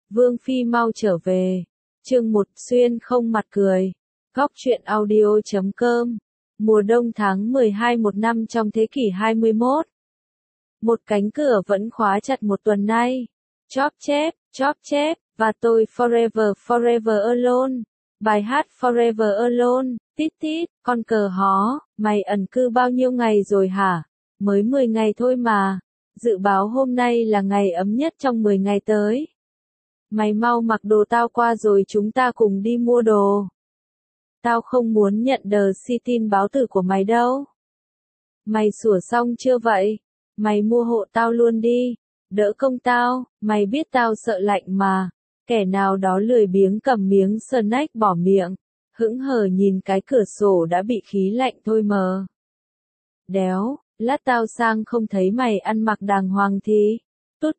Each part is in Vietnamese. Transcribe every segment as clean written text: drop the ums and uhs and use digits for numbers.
Vương Phi mau trở về. Chương 1 Xuyên không mặt cười. Góc truyện audio.com. Mùa đông tháng 12 một năm trong thế kỷ 21. Một cánh cửa vẫn khóa chặt một tuần nay. Chóp chép, và tôi Forever Alone. Bài hát Forever Alone, tít tít, con cờ hó, mày ẩn cư bao nhiêu ngày rồi hả? Mới 10 ngày thôi mà. Dự báo hôm nay là ngày ấm nhất trong 10 ngày tới. Mày mau mặc đồ tao qua rồi chúng ta cùng đi mua đồ. Tao không muốn nhận tin báo tử của mày đâu. Mày sủa xong chưa vậy? Mày mua hộ tao luôn đi. Đỡ công tao, mày biết tao sợ lạnh mà. Kẻ nào đó lười biếng cầm miếng snack bỏ miệng. Hững hờ nhìn cái cửa sổ đã bị khí lạnh thôi mờ. Đéo, lát tao sang không thấy mày ăn mặc đàng hoàng thì. Tút,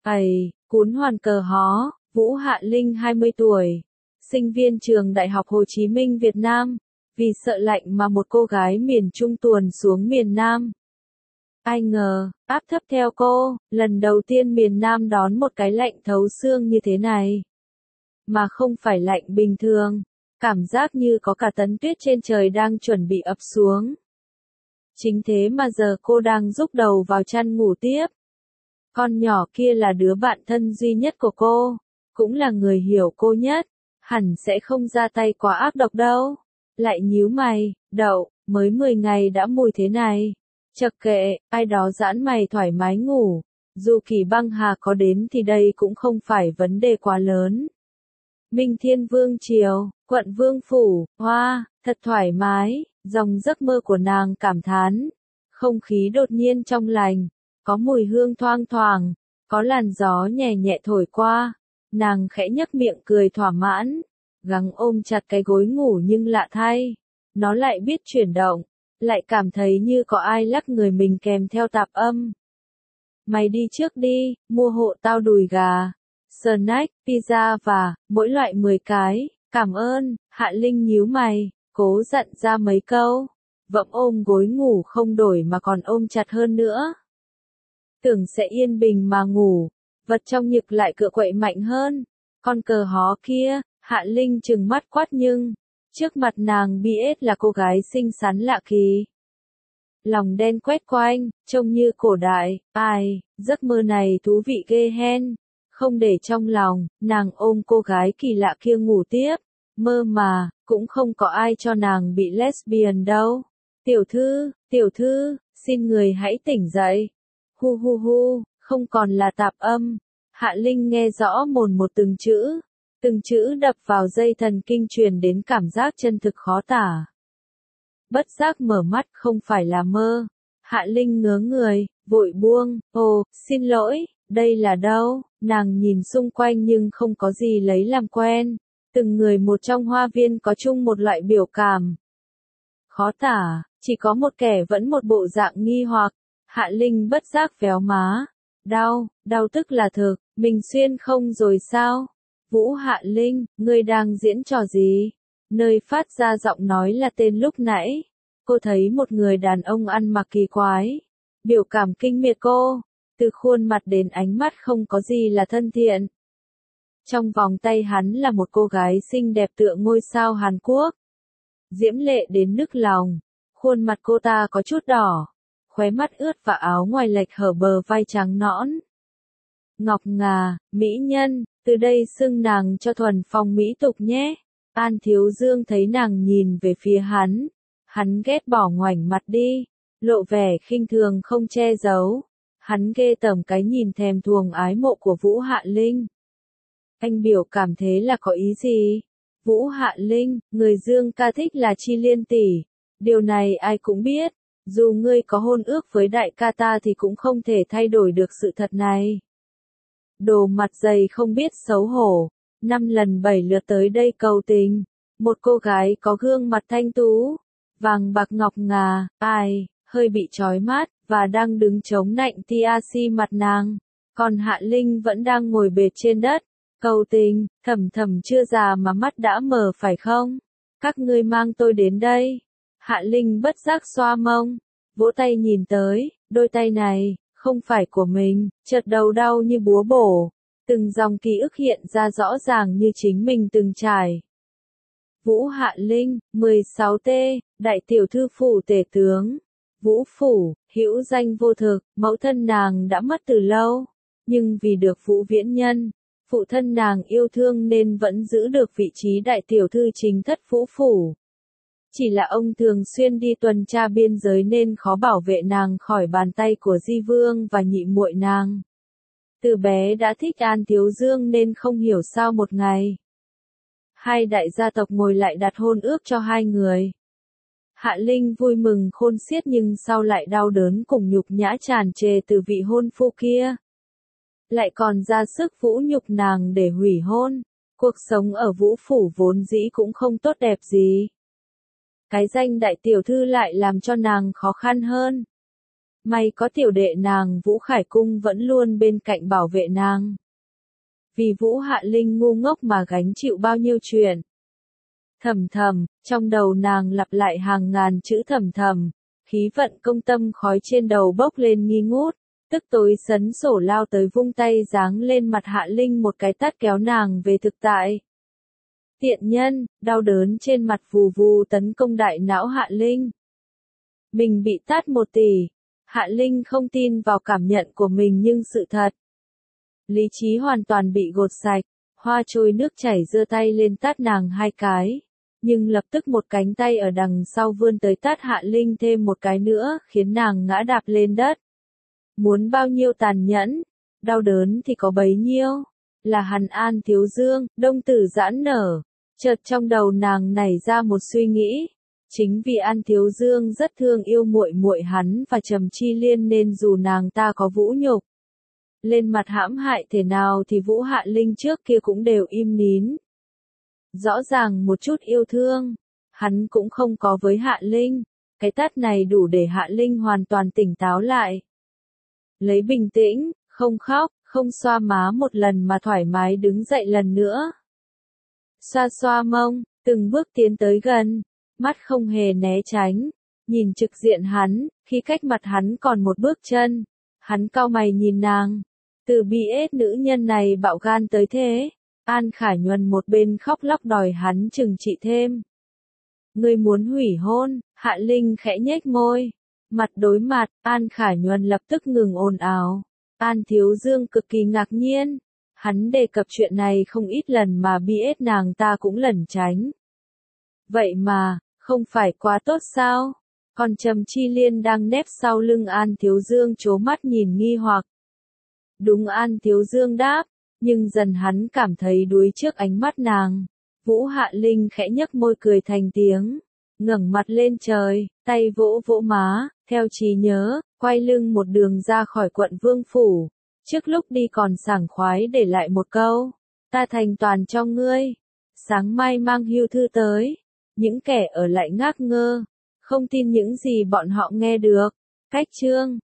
cún hoàn cờ hó, Vũ Hạ Linh 20 tuổi. Sinh viên trường Đại học Hồ Chí Minh Việt Nam. Vì sợ lạnh mà một cô gái miền Trung tuồn xuống miền Nam. Ai ngờ, áp thấp theo cô, lần đầu tiên miền Nam đón một cái lạnh thấu xương như thế này. Mà không phải lạnh bình thường, cảm giác như có cả tấn tuyết trên trời đang chuẩn bị ập xuống. Chính thế mà giờ cô đang rúc đầu vào chăn ngủ tiếp. Con nhỏ kia là đứa bạn thân duy nhất của cô, cũng là người hiểu cô nhất, hẳn sẽ không ra tay quá ác độc đâu. Lại nhíu mày, đậu, mới 10 ngày đã mùi thế này. Chậc kệ, ai đó giãn mày thoải mái ngủ. Dù Kỳ Băng Hà có đến thì đây cũng không phải vấn đề quá lớn. Minh Thiên Vương Triều, quận Vương Phủ, hoa, thật thoải mái, dòng giấc mơ của nàng cảm thán. Không khí đột nhiên trong lành, có mùi hương thoang thoảng, có làn gió nhẹ nhẹ thổi qua. Nàng khẽ nhếch miệng cười thỏa mãn, gắng ôm chặt cái gối ngủ nhưng lạ thay. Nó lại biết chuyển động, lại cảm thấy như có ai lắc người mình kèm theo tạp âm. Mày đi trước đi, mua hộ tao đùi gà, snack, pizza và, mỗi loại 10 cái, cảm ơn. Hạ Linh nhíu mày, cố dặn ra mấy câu. Vậm ôm gối ngủ không đổi mà còn ôm chặt hơn nữa. Tưởng sẽ yên bình mà ngủ, vật trong ngực lại cựa quậy mạnh hơn. Con cờ hó kia, Hạ Linh trừng mắt quát nhưng, trước mặt nàng BS là cô gái xinh xắn lạ kỳ. Lòng đen quét quanh, trông như cổ đại, giấc mơ này thú vị ghê hen. Không để trong lòng, nàng ôm cô gái kỳ lạ kia ngủ tiếp. Mơ mà, cũng không có ai cho nàng bị lesbian đâu. Tiểu thư, xin người hãy tỉnh dậy. Hu, không còn là tạp âm. Hạ Linh nghe rõ một từng chữ đập vào dây thần kinh truyền đến cảm giác chân thực khó tả. Bất giác mở mắt không phải là mơ. Hạ Linh ngớ người, vội buông, xin lỗi, đây là đâu? Nàng nhìn xung quanh nhưng không có gì lấy làm quen. Từng người một trong hoa viên có chung một loại biểu cảm. Khó tả, chỉ có một kẻ vẫn một bộ dạng nghi hoặc. Hạ Linh bất giác véo má. Đau tức là thực, mình xuyên không rồi sao? Vũ Hạ Linh, ngươi đang diễn trò gì? Nơi phát ra giọng nói là tên lúc nãy. Cô thấy một người đàn ông ăn mặc kỳ quái. Biểu cảm kinh miệt cô. Từ khuôn mặt đến ánh mắt không có gì là thân thiện. Trong vòng tay hắn là một cô gái xinh đẹp tựa ngôi sao Hàn Quốc. Diễm lệ đến nức lòng. Khuôn mặt cô ta có chút đỏ. Khóe mắt ướt và áo ngoài lệch hở bờ vai trắng nõn. Ngọc ngà, mỹ nhân, từ đây xưng nàng cho thuần phong mỹ tục nhé. An Thiếu Dương thấy nàng nhìn về phía hắn. Hắn ghét bỏ ngoảnh mặt đi, lộ vẻ khinh thường không che giấu. Hắn ghê tởm cái nhìn thèm thuồng ái mộ của Vũ Hạ Linh. Anh biểu cảm thế là có ý gì? Vũ Hạ Linh, người Dương ca thích là Chi Liên tỷ. Điều này ai cũng biết. Dù ngươi có hôn ước với đại ca ta thì cũng không thể thay đổi được sự thật này. Đồ mặt dày không biết xấu hổ. 5 lần 7 lượt tới đây cầu tình. Một cô gái có gương mặt thanh tú, vàng bạc ngọc ngà, hơi bị chói mắt, và đang đứng chống nạnh TRC mặt nàng. Còn Hạ Linh vẫn đang ngồi bệt trên đất. Cầu tình, thầm chưa già mà mắt đã mờ phải không? Các ngươi mang tôi đến đây. Hạ Linh bất giác xoa mông, vỗ tay nhìn tới, đôi tay này, không phải của mình, chợt đầu đau như búa bổ. Từng dòng ký ức hiện ra rõ ràng như chính mình từng trải. Vũ Hạ Linh, 16T, đại tiểu thư phủ tể tướng. Vũ Phủ, hữu danh vô thực, mẫu thân nàng đã mất từ lâu. Nhưng vì được Vũ Viễn Nhân, phụ thân nàng yêu thương nên vẫn giữ được vị trí đại tiểu thư chính thất Vũ Phủ. Chỉ là ông thường xuyên đi tuần tra biên giới nên khó bảo vệ nàng khỏi bàn tay của Di Vương và nhị muội nàng. Từ bé đã thích An Thiếu Dương nên không hiểu sao một ngày. Hai đại gia tộc ngồi lại đặt hôn ước cho hai người. Hạ Linh vui mừng khôn xiết nhưng sau lại đau đớn cùng nhục nhã tràn trề từ vị hôn phu kia. Lại còn ra sức vũ nhục nàng để hủy hôn. Cuộc sống ở Vũ Phủ vốn dĩ cũng không tốt đẹp gì. Cái danh đại tiểu thư lại làm cho nàng khó khăn hơn. May có tiểu đệ nàng Vũ Khải Cung vẫn luôn bên cạnh bảo vệ nàng. Vì Vũ Hạ Linh ngu ngốc mà gánh chịu bao nhiêu chuyện. Thầm thầm, trong đầu nàng lặp lại hàng ngàn chữ thầm thầm, khí vận công tâm khói trên đầu bốc lên nghi ngút, tức tối sấn sổ lao tới vung tay giáng lên mặt Hạ Linh một cái tát kéo nàng về thực tại. Tiện nhân, đau đớn trên mặt vù vù tấn công đại não Hạ Linh. Mình bị tát 1 tỷ. Hạ Linh không tin vào cảm nhận của mình nhưng sự thật. Lý trí hoàn toàn bị gột sạch, hoa trôi nước chảy giơ tay lên tát nàng 2 cái. Nhưng lập tức một cánh tay ở đằng sau vươn tới tát Hạ Linh thêm 1 cái nữa, khiến nàng ngã đạp lên đất. Muốn bao nhiêu tàn nhẫn, đau đớn thì có bấy nhiêu. Là hắn An Thiếu Dương, đông tử giãn nở. Chợt trong đầu nàng nảy ra một suy nghĩ. Chính vì An Thiếu Dương rất thương yêu muội muội hắn và Trầm Chi Liên nên dù nàng ta có vũ nhục lên mặt hãm hại thế nào thì Vũ Hạ Linh trước kia cũng đều im nín. Rõ ràng một chút yêu thương, hắn cũng không có với Hạ Linh. Cái tát này đủ để Hạ Linh hoàn toàn tỉnh táo lại. Lấy bình tĩnh, không khóc, không xoa má một lần mà thoải mái đứng dậy lần nữa. Xoa xoa mông, từng bước tiến tới gần, mắt không hề né tránh, nhìn trực diện hắn, khi cách mặt hắn còn 1 bước chân. Hắn cau mày nhìn nàng. Từ BS nữ nhân này bạo gan tới thế. An Khải Nhuần một bên khóc lóc đòi hắn trừng trị thêm. Ngươi muốn hủy hôn, Hạ Linh khẽ nhếch môi. Mặt đối mặt, An Khải Nhuần lập tức ngừng ồn ào. An Thiếu Dương cực kỳ ngạc nhiên. Hắn đề cập chuyện này không ít lần mà BS nàng ta cũng lẩn tránh. Vậy mà, không phải quá tốt sao? Còn Trầm Chi Liên đang nép sau lưng An Thiếu Dương trố mắt nhìn nghi hoặc. Đúng, An Thiếu Dương đáp, nhưng dần hắn cảm thấy đuối trước ánh mắt nàng. Vũ Hạ Linh khẽ nhếch môi cười thành tiếng, ngẩng mặt lên trời, tay vỗ vỗ má, theo trí nhớ, quay lưng một đường ra khỏi quận Vương Phủ. Trước lúc đi còn sảng khoái để lại một câu, ta thành toàn cho ngươi. Sáng mai mang hưu thư tới. Những kẻ ở lại ngác ngơ, không tin những gì bọn họ nghe được. Cách chương